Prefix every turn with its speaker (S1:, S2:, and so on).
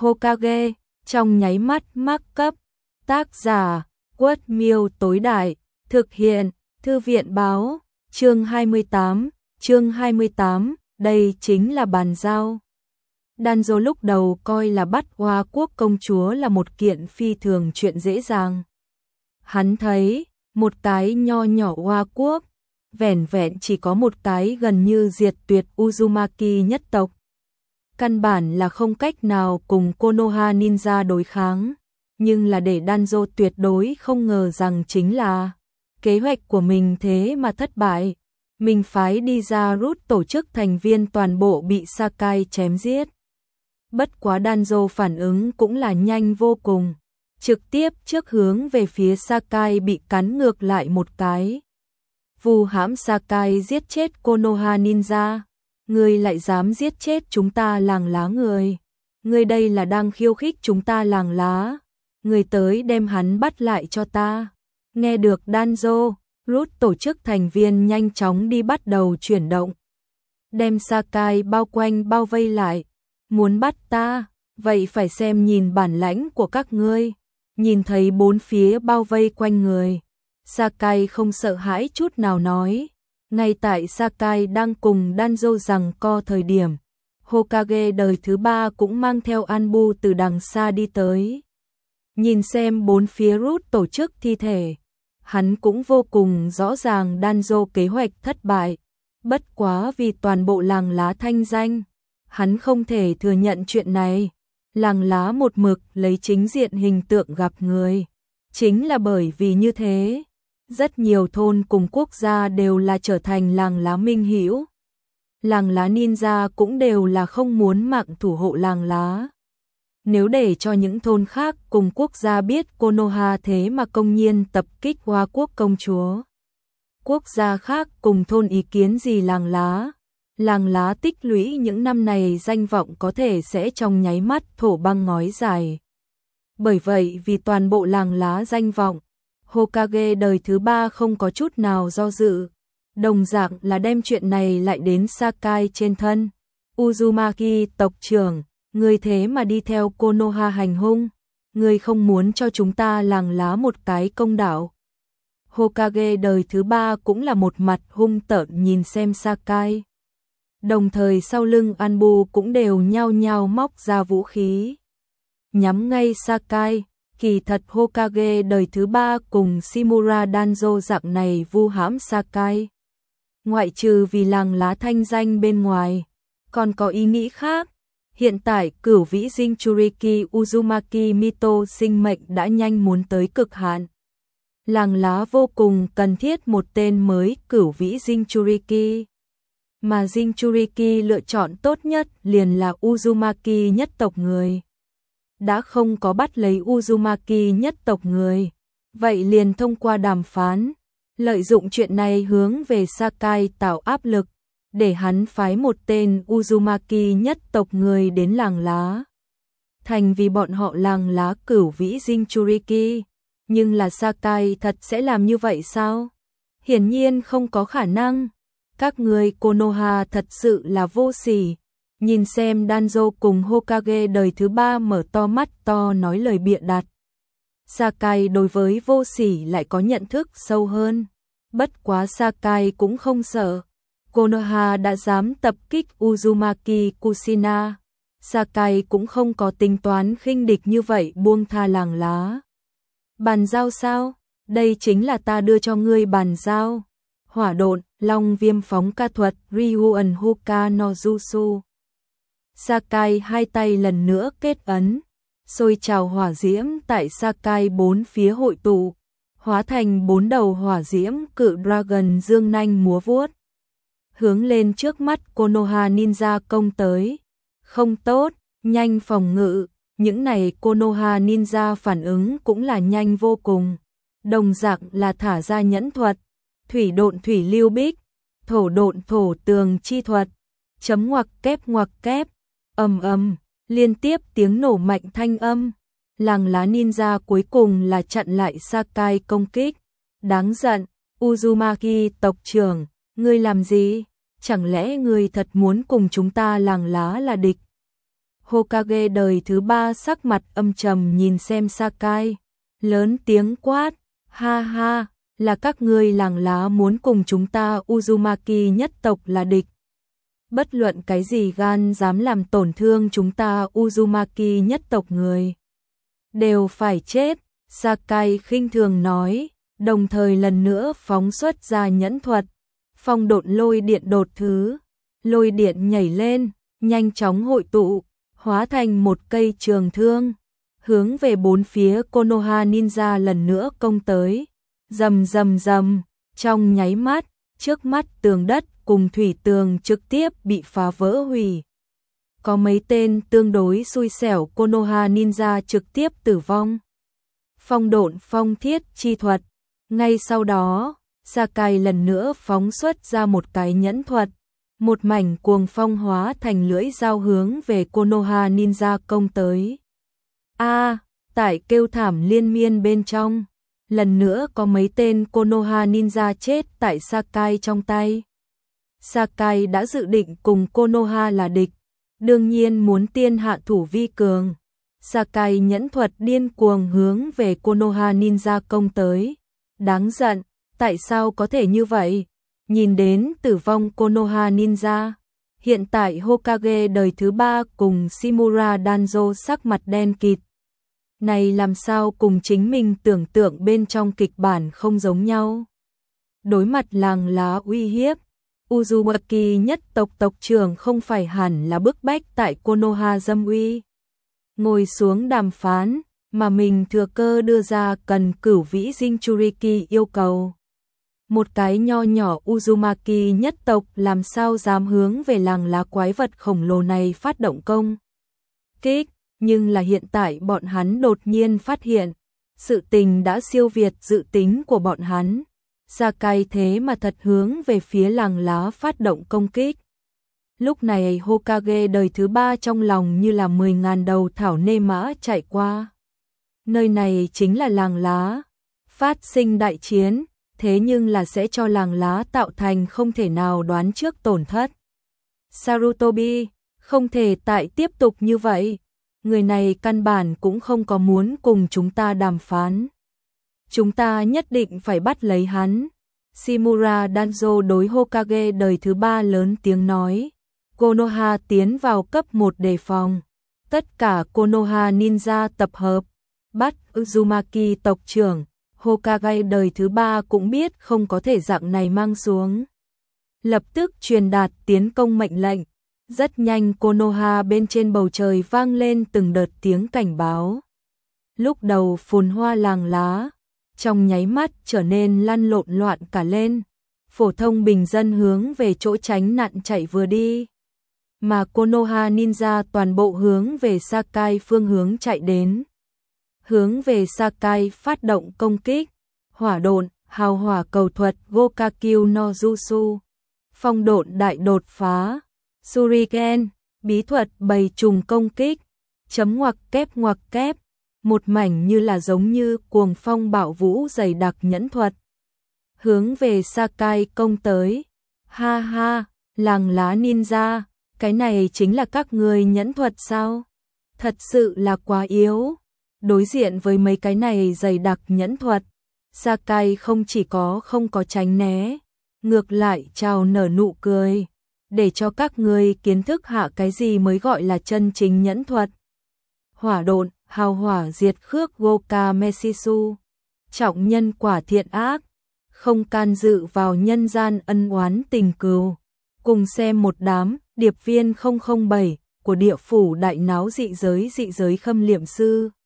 S1: Hokage, trong nháy mắt mắc cấp. Tác giả, Quất Miêu tối đại, thực hiện, Thư viện báo, chương 28, đây chính là bàn giao. Danzo lúc đầu coi là bắt Hoa Quốc công chúa là một kiện phi thường chuyện dễ dàng. Hắn thấy, một cái nho nhỏ Hoa Quốc, vẻn vẹn chỉ có một cái gần như diệt tuyệt Uzumaki nhất tộc. Căn bản là không cách nào cùng Konoha Ninja đối kháng, nhưng là để Danzo tuyệt đối không ngờ rằng chính là kế hoạch của mình thế mà thất bại. Mình phái đi ra rút tổ chức thành viên toàn bộ bị Sakai chém giết. Bất quá Danzo phản ứng cũng là nhanh vô cùng, trực tiếp trước hướng về phía Sakai bị cắn ngược lại một cái. Vu hãm Sakai giết chết Konoha Ninja, ngươi lại dám giết chết chúng ta làng lá người. Ngươi đây là đang khiêu khích chúng ta làng lá. Ngươi tới đem hắn bắt lại cho ta. Nghe được Danzo, rút tổ chức thành viên nhanh chóng đi bắt đầu chuyển động. Đem Sakai bao quanh bao vây lại. Muốn bắt ta, vậy phải xem nhìn bản lãnh của các ngươi. Nhìn thấy bốn phía bao vây quanh người, Sakai không sợ hãi chút nào nói. Ngay tại Sakai đang cùng Danzo giằng co thời điểm, Hokage đời thứ 3 cũng mang theo Anbu từ đằng xa đi tới. Nhìn xem bốn phía rút tổ chức thi thể, hắn cũng vô cùng rõ ràng Danzo kế hoạch thất bại. Bất quá vì toàn bộ làng lá thanh danh, hắn không thể thừa nhận chuyện này. Làng lá một mực lấy chính diện hình tượng gặp người. Chính là bởi vì như thế, rất nhiều thôn cùng quốc gia đều là trở thành làng lá minh hữu. Làng lá ninja cũng đều là không muốn mạng thủ hộ làng lá. Nếu để cho những thôn khác cùng quốc gia biết Konoha thế mà công nhiên tập kích Hoa Quốc công chúa, quốc gia khác cùng thôn ý kiến gì làng lá tích lũy những năm này danh vọng có thể sẽ trong nháy mắt thổ băng ngói dài. Bởi vậy vì toàn bộ làng lá danh vọng, Hokage đời thứ 3 không có chút nào do dự, đồng dạng là đem chuyện này lại đến Sakai trên thân. Uzumaki tộc trưởng, ngươi thế mà đi theo Konoha hành hung, ngươi không muốn cho chúng ta làng lá một cái công đạo. Hokage đời thứ 3 cũng là một mặt hung tợn nhìn xem Sakai. Đồng thời sau lưng Anbu cũng đều nhao nhao móc ra vũ khí, nhắm ngay Sakai. Kỳ thật Hokage đời thứ 3 cùng Shimura Danzo dạng này vu hãm Sakai, ngoại trừ vì làng lá thanh danh bên ngoài, còn có ý nghĩ khác. Hiện tại cửu vĩ Jinchuriki Uzumaki Mito sinh mệnh đã nhanh muốn tới cực hạn. Làng lá vô cùng cần thiết một tên mới cửu vĩ Jinchuriki. Mà Jinchuriki lựa chọn tốt nhất liền là Uzumaki nhất tộc người. Đã không có bắt lấy Uzumaki nhất tộc người, vậy liền thông qua đàm phán, lợi dụng chuyện này hướng về Sakai tạo áp lực, để hắn phái một tên Uzumaki nhất tộc người đến làng lá. Thành vì bọn họ làng lá cửu vĩ Jinchuriki. Nhưng là Sakai thật sẽ làm như vậy sao? Hiển nhiên không có khả năng. Các người Konoha thật sự là vô sỉ. Nhìn xem Danzo cùng Hokage đời thứ 3 mở to mắt to nói lời bịa đặt. Sakai đối với vô sỉ lại có nhận thức sâu hơn. Bất quá Sakai cũng không sợ. Konoha đã dám tập kích Uzumaki Kushina. Sakai cũng không có tính toán khinh địch như vậy buông tha làng lá. Bàn giao sao? Đây chính là ta đưa cho ngươi bàn giao. Hỏa độn, long viêm phóng ca thuật, Ryuan Hoka no Jutsu. Sakai hai tay lần nữa kết ấn, sôi trào hỏa diễm tại Sakai bốn phía hội tụ, hóa thành 4 đầu hỏa diễm cự dragon dương nanh múa vuốt, hướng lên trước mắt Konoha Ninja công tới. Không tốt, nhanh phòng ngự. Những này Konoha Ninja phản ứng cũng là nhanh vô cùng, đồng dạng là thả ra nhẫn thuật, thủy độn thủy lưu bích, thổ độn thổ tường chi thuật, chấm ngoặc kép, ầm ầm, liên tiếp tiếng nổ mạnh thanh âm. Làng lá ninja cuối cùng là chặn lại Sakai công kích. Đáng giận, Uzumaki tộc trưởng, ngươi làm gì? Chẳng lẽ ngươi thật muốn cùng chúng ta làng lá là địch? Hokage đời thứ 3 sắc mặt âm trầm nhìn xem Sakai, lớn tiếng quát, ha ha, là các ngươi làng lá muốn cùng chúng ta Uzumaki nhất tộc là địch. Bất luận cái gì gan dám làm tổn thương chúng ta Uzumaki nhất tộc người, đều phải chết, Sakai khinh thường nói, đồng thời lần nữa phóng xuất ra nhẫn thuật, phong độn lôi điện đột thứ, lôi điện nhảy lên, nhanh chóng hội tụ, hóa thành một cây trường thương, hướng về bốn phía Konoha Ninja lần nữa công tới, rầm rầm rầm, trong nháy mắt, trước mắt tường đất cùng thủy tường trực tiếp bị phá vỡ hủy. Có mấy tên tương đối xui xẻo Konoha Ninja trực tiếp tử vong. Phong độn phong thiết chi thuật, ngay sau đó, Sakai lần nữa phóng xuất ra một cái nhẫn thuật, một mảnh cuồng phong hóa thành lưỡi dao hướng về Konoha Ninja công tới. Tại kêu thảm liên miên bên trong, lần nữa có mấy tên Konoha Ninja chết tại Sakai trong tay. Sakai đã dự định cùng Konoha là địch, đương nhiên muốn tiên hạ thủ vi cường. Sakai nhẫn thuật điên cuồng hướng về Konoha Ninja công tới. Đáng giận, tại sao có thể như vậy? Nhìn đến tử vong Konoha Ninja, hiện tại Hokage đời thứ 3 cùng Shimura Danzo sắc mặt đen kịt. Này làm sao cùng chính mình tưởng tượng bên trong kịch bản không giống nhau? Đối mặt làng lá uy hiếp, Uzumaki nhất tộc tộc trưởng không phải hẳn là bức bách tại Konoha dâm uy. Ngồi xuống đàm phán, mà mình thừa cơ đưa ra cần cửu vĩ Jinchuriki yêu cầu. Một cái nho nhỏ Uzumaki nhất tộc làm sao dám hướng về làng lá quái vật khổng lồ này phát động công kích, nhưng là hiện tại bọn hắn đột nhiên phát hiện, sự tình đã siêu việt dự tính của bọn hắn. Sakai thế mà thật hướng về phía làng lá phát động công kích. Lúc này Hokage đời thứ 3 trong lòng như là 10.000 đầu thảo nê mã chạy qua. Nơi này chính là làng lá, phát sinh đại chiến, thế nhưng là sẽ cho làng lá tạo thành không thể nào đoán trước tổn thất. Sarutobi, không thể tại tiếp tục như vậy, người này căn bản cũng không có muốn cùng chúng ta đàm phán. Chúng ta nhất định phải bắt lấy hắn. Shimura Danzo đối Hokage đời thứ 3 lớn tiếng nói. Konoha tiến vào cấp 1 đề phòng. Tất cả Konoha Ninja tập hợp, bắt Uzumaki tộc trưởng. Hokage đời thứ 3 cũng biết không có thể dạng này mang xuống. Lập tức truyền đạt tiến công mệnh lệnh. Rất nhanh Konoha bên trên bầu trời vang lên từng đợt tiếng cảnh báo. Lúc đầu phồn hoa làng lá, trong nháy mắt trở nên lăn lộn loạn cả lên. Phổ thông bình dân hướng về chỗ tránh nạn chạy vừa đi. Mà Konoha Ninja toàn bộ hướng về Sakai phương hướng chạy đến. Hướng về Sakai phát động công kích. Hỏa độn, hào hỏa cầu thuật Gokakyu no Jutsu. Phong độn đại đột phá. Shuriken, bí thuật bầy trùng công kích. Chấm ngoặc kép. Một mảnh như là giống như cuồng phong bạo vũ dày đặc nhẫn thuật. Hướng về Sakai công tới. Ha ha, làng lá ninja, cái này chính là các người nhẫn thuật sao? Thật sự là quá yếu. Đối diện với mấy cái này dày đặc nhẫn thuật, Sakai không chỉ không có tránh né, ngược lại chào nở nụ cười, để cho các người kiến thức hạ cái gì mới gọi là chân chính nhẫn thuật. Hỏa độn, hào hỏa diệt khước Goka Meshisu, trọng nhân quả thiện ác, không can dự vào nhân gian ân oán tình cừu. Cùng xem một đám điệp viên 007 của địa phủ đại náo dị giới khâm liệm sư.